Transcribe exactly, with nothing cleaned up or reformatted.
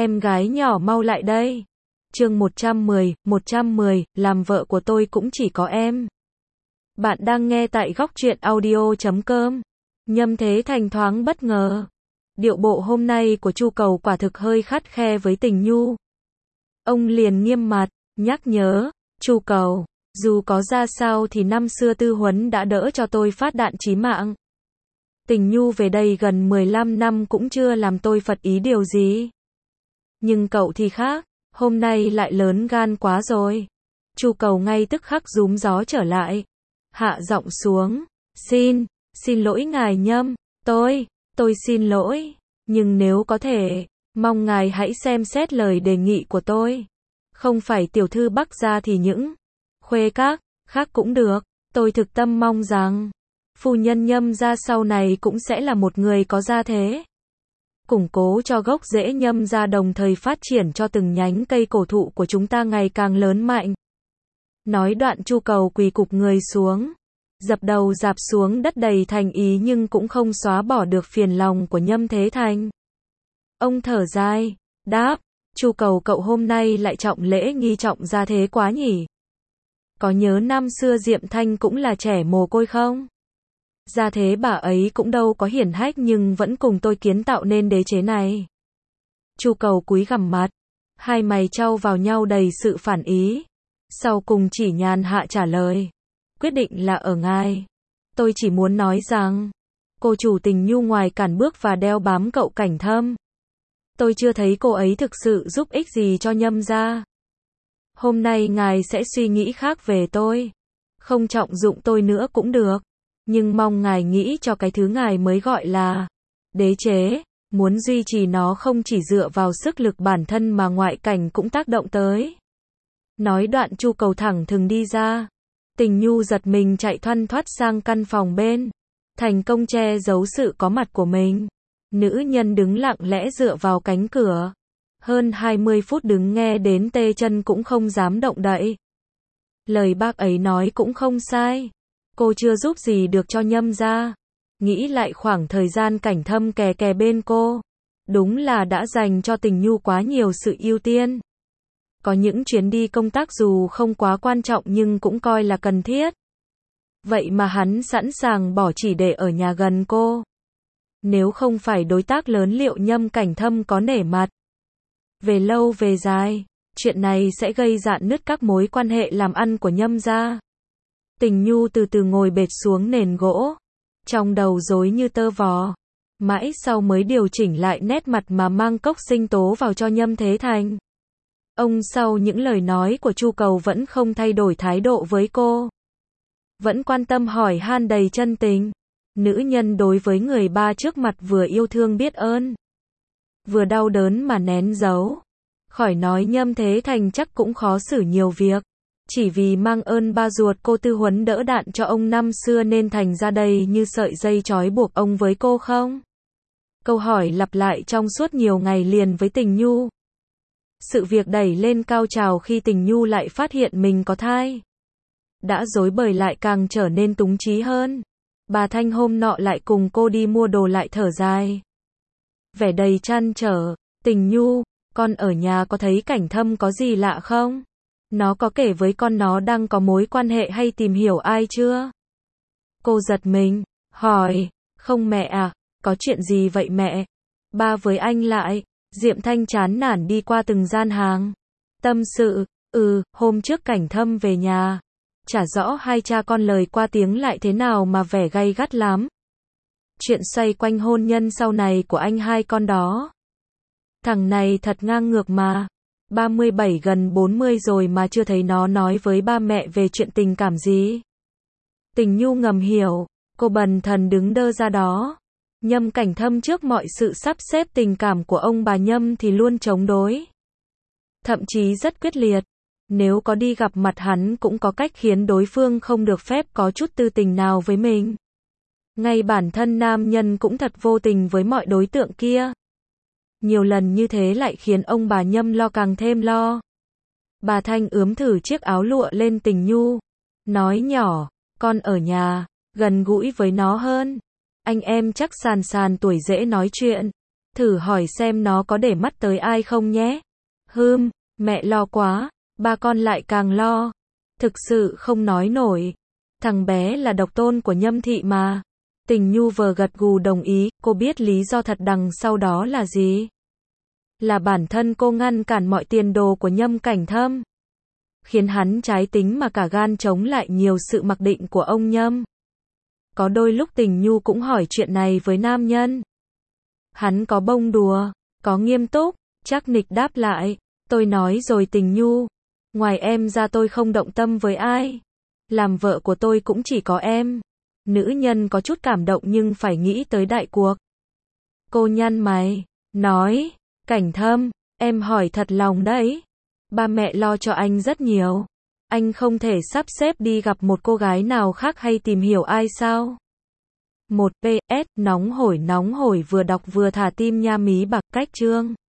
em gái nhỏ mau lại đây. Chương một trăm mười, một trăm mười, làm vợ của tôi cũng chỉ có em. Bạn đang nghe tại góc truyện audio chấm com. Nhâm Thế Thành thoáng bất ngờ. Điệu bộ hôm nay của Chu Cầu quả thực hơi khắt khe với Tình Nhu. Ông liền nghiêm mặt, nhắc nhớ, Chu Cầu, dù có ra sao thì năm xưa Tư Huấn đã đỡ cho tôi phát đạn chí mạng. Tình Nhu về đây gần mười lăm năm cũng chưa làm tôi phật ý điều gì. Nhưng cậu thì khác, hôm nay lại lớn gan quá rồi. Chu Cầu ngay tức khắc rúm gió trở lại. Hạ giọng xuống, xin, xin lỗi ngài Nhâm, tôi, tôi xin lỗi, nhưng nếu có thể, mong ngài hãy xem xét lời đề nghị của tôi. Không phải tiểu thư Bắc gia thì những khuê các, khác cũng được, tôi thực tâm mong rằng, phu nhân Nhâm gia sau này cũng sẽ là một người có gia thế. Củng cố cho gốc rễ Nhâm gia đồng thời phát triển cho từng nhánh cây cổ thụ của chúng ta ngày càng lớn mạnh. Nói đoạn Chu Cầu quỳ cụp người xuống, dập đầu dạp xuống đất đầy thành ý nhưng cũng không xóa bỏ được phiền lòng của Nhâm Thế Thành. Ông thở dài, đáp, Chu Cầu cậu hôm nay lại trọng lễ nghi trọng gia thế quá nhỉ? Có nhớ năm xưa Diệm Thanh cũng là trẻ mồ côi không? Gia thế bà ấy cũng đâu có hiển hách nhưng vẫn cùng tôi kiến tạo nên đế chế này. Chu Cầu cúi gằm mặt, hai mày chau vào nhau đầy sự phản ý. Sau cùng chỉ nhàn hạ trả lời, quyết định là ở ngài. Tôi chỉ muốn nói rằng, cô chủ Tình Nhu ngoài cản bước và đeo bám cậu Cảnh Thâm, tôi chưa thấy cô ấy thực sự giúp ích gì cho Nhâm gia. Hôm nay ngài sẽ suy nghĩ khác về tôi, không trọng dụng tôi nữa cũng được, nhưng mong ngài nghĩ cho cái thứ ngài mới gọi là đế chế, muốn duy trì nó không chỉ dựa vào sức lực bản thân mà ngoại cảnh cũng tác động tới. Nói đoạn Chu Cầu thẳng thừng đi ra. Tình Nhu giật mình chạy thoăn thoắt sang căn phòng bên, thành công che giấu sự có mặt của mình. Nữ nhân đứng lặng lẽ dựa vào cánh cửa. Hơn hai mươi phút đứng nghe đến tê chân cũng không dám động đậy. Lời bác ấy nói cũng không sai. Cô chưa giúp gì được cho Nhâm gia. Nghĩ lại khoảng thời gian Cảnh Thâm kè kè bên cô, đúng là đã dành cho Tình Nhu quá nhiều sự ưu tiên. Có những chuyến đi công tác dù không quá quan trọng nhưng cũng coi là cần thiết. Vậy mà hắn sẵn sàng bỏ chỉ để ở nhà gần cô. Nếu không phải đối tác lớn liệu Nhâm Cảnh Thâm có nể mặt? Về lâu về dài, chuyện này sẽ gây rạn nứt các mối quan hệ làm ăn của Nhâm gia. Tình Nhu từ từ ngồi bệt xuống nền gỗ, trong đầu rối như tơ vò. Mãi sau mới điều chỉnh lại nét mặt mà mang cốc sinh tố vào cho Nhâm Thế Thành. Ông sau những lời nói của Chu Cầu vẫn không thay đổi thái độ với cô. Vẫn quan tâm hỏi han đầy chân tình. Nữ nhân đối với người ba trước mặt vừa yêu thương biết ơn, vừa đau đớn mà nén giấu. Khỏi nói Nhâm Thế Thành chắc cũng khó xử nhiều việc. Chỉ vì mang ơn ba ruột cô Tư Huấn đỡ đạn cho ông năm xưa nên thành ra đây như sợi dây trói buộc ông với cô không? Câu hỏi lặp lại trong suốt nhiều ngày liền với Tình Nhu. Sự việc đẩy lên cao trào khi Tình Nhu lại phát hiện mình có thai. Đã rối bời lại càng trở nên túng trí hơn. Bà Thanh hôm nọ lại cùng cô đi mua đồ lại thở dài. Vẻ đầy trăn trở, Tình Nhu, con ở nhà có thấy Cảnh Thâm có gì lạ không? Nó có kể với con nó đang có mối quan hệ hay tìm hiểu ai chưa? Cô giật mình, hỏi, không mẹ à, có chuyện gì vậy mẹ? Ba với anh lại. Diệm Thanh chán nản đi qua từng gian hàng. Tâm sự, ừ, hôm trước Cảnh Thâm về nhà. Chả rõ hai cha con lời qua tiếng lại thế nào mà vẻ gay gắt lắm. Chuyện xoay quanh hôn nhân sau này của anh hai con đó. Thằng này thật ngang ngược mà. ba mươi bảy gần bốn mươi rồi mà chưa thấy nó nói với ba mẹ về chuyện tình cảm gì. Tình Nhu ngầm hiểu, cô bần thần đứng đơ ra đó. Nhâm Cảnh Thâm trước mọi sự sắp xếp tình cảm của ông bà Nhâm thì luôn chống đối. Thậm chí rất quyết liệt. Nếu có đi gặp mặt hắn cũng có cách khiến đối phương không được phép có chút tư tình nào với mình. Ngay bản thân nam nhân cũng thật vô tình với mọi đối tượng kia. Nhiều lần như thế lại khiến ông bà Nhâm lo càng thêm lo. Bà Thanh ướm thử chiếc áo lụa lên Tình Nhu. Nói nhỏ, con ở nhà, gần gũi với nó hơn. Anh em chắc sàn sàn tuổi dễ nói chuyện. Thử hỏi xem nó có để mắt tới ai không nhé. Hưm, mẹ lo quá, ba con lại càng lo. Thực sự không nói nổi. Thằng bé là độc tôn của Nhâm thị mà. Tình Nhu vờ gật gù đồng ý, cô biết lý do thật đằng sau đó là gì. Là bản thân cô ngăn cản mọi tiền đồ của Nhâm Cảnh Thâm. Khiến hắn trái tính mà cả gan chống lại nhiều sự mặc định của ông Nhâm. Có đôi lúc Tình Nhu cũng hỏi chuyện này với nam nhân. Hắn có bông đùa, có nghiêm túc, chắc nịch đáp lại. Tôi nói rồi Tình Nhu. Ngoài em ra tôi không động tâm với ai. Làm vợ của tôi cũng chỉ có em. Nữ nhân có chút cảm động nhưng phải nghĩ tới đại cuộc. Cô nhăn mày, nói, Cảnh Thâm, em hỏi thật lòng đấy. Ba mẹ lo cho anh rất nhiều. Anh không thể sắp xếp đi gặp một cô gái nào khác hay tìm hiểu ai sao? một pê ét, nóng hổi nóng hổi vừa đọc vừa thả tim nha mí bạc cách chương.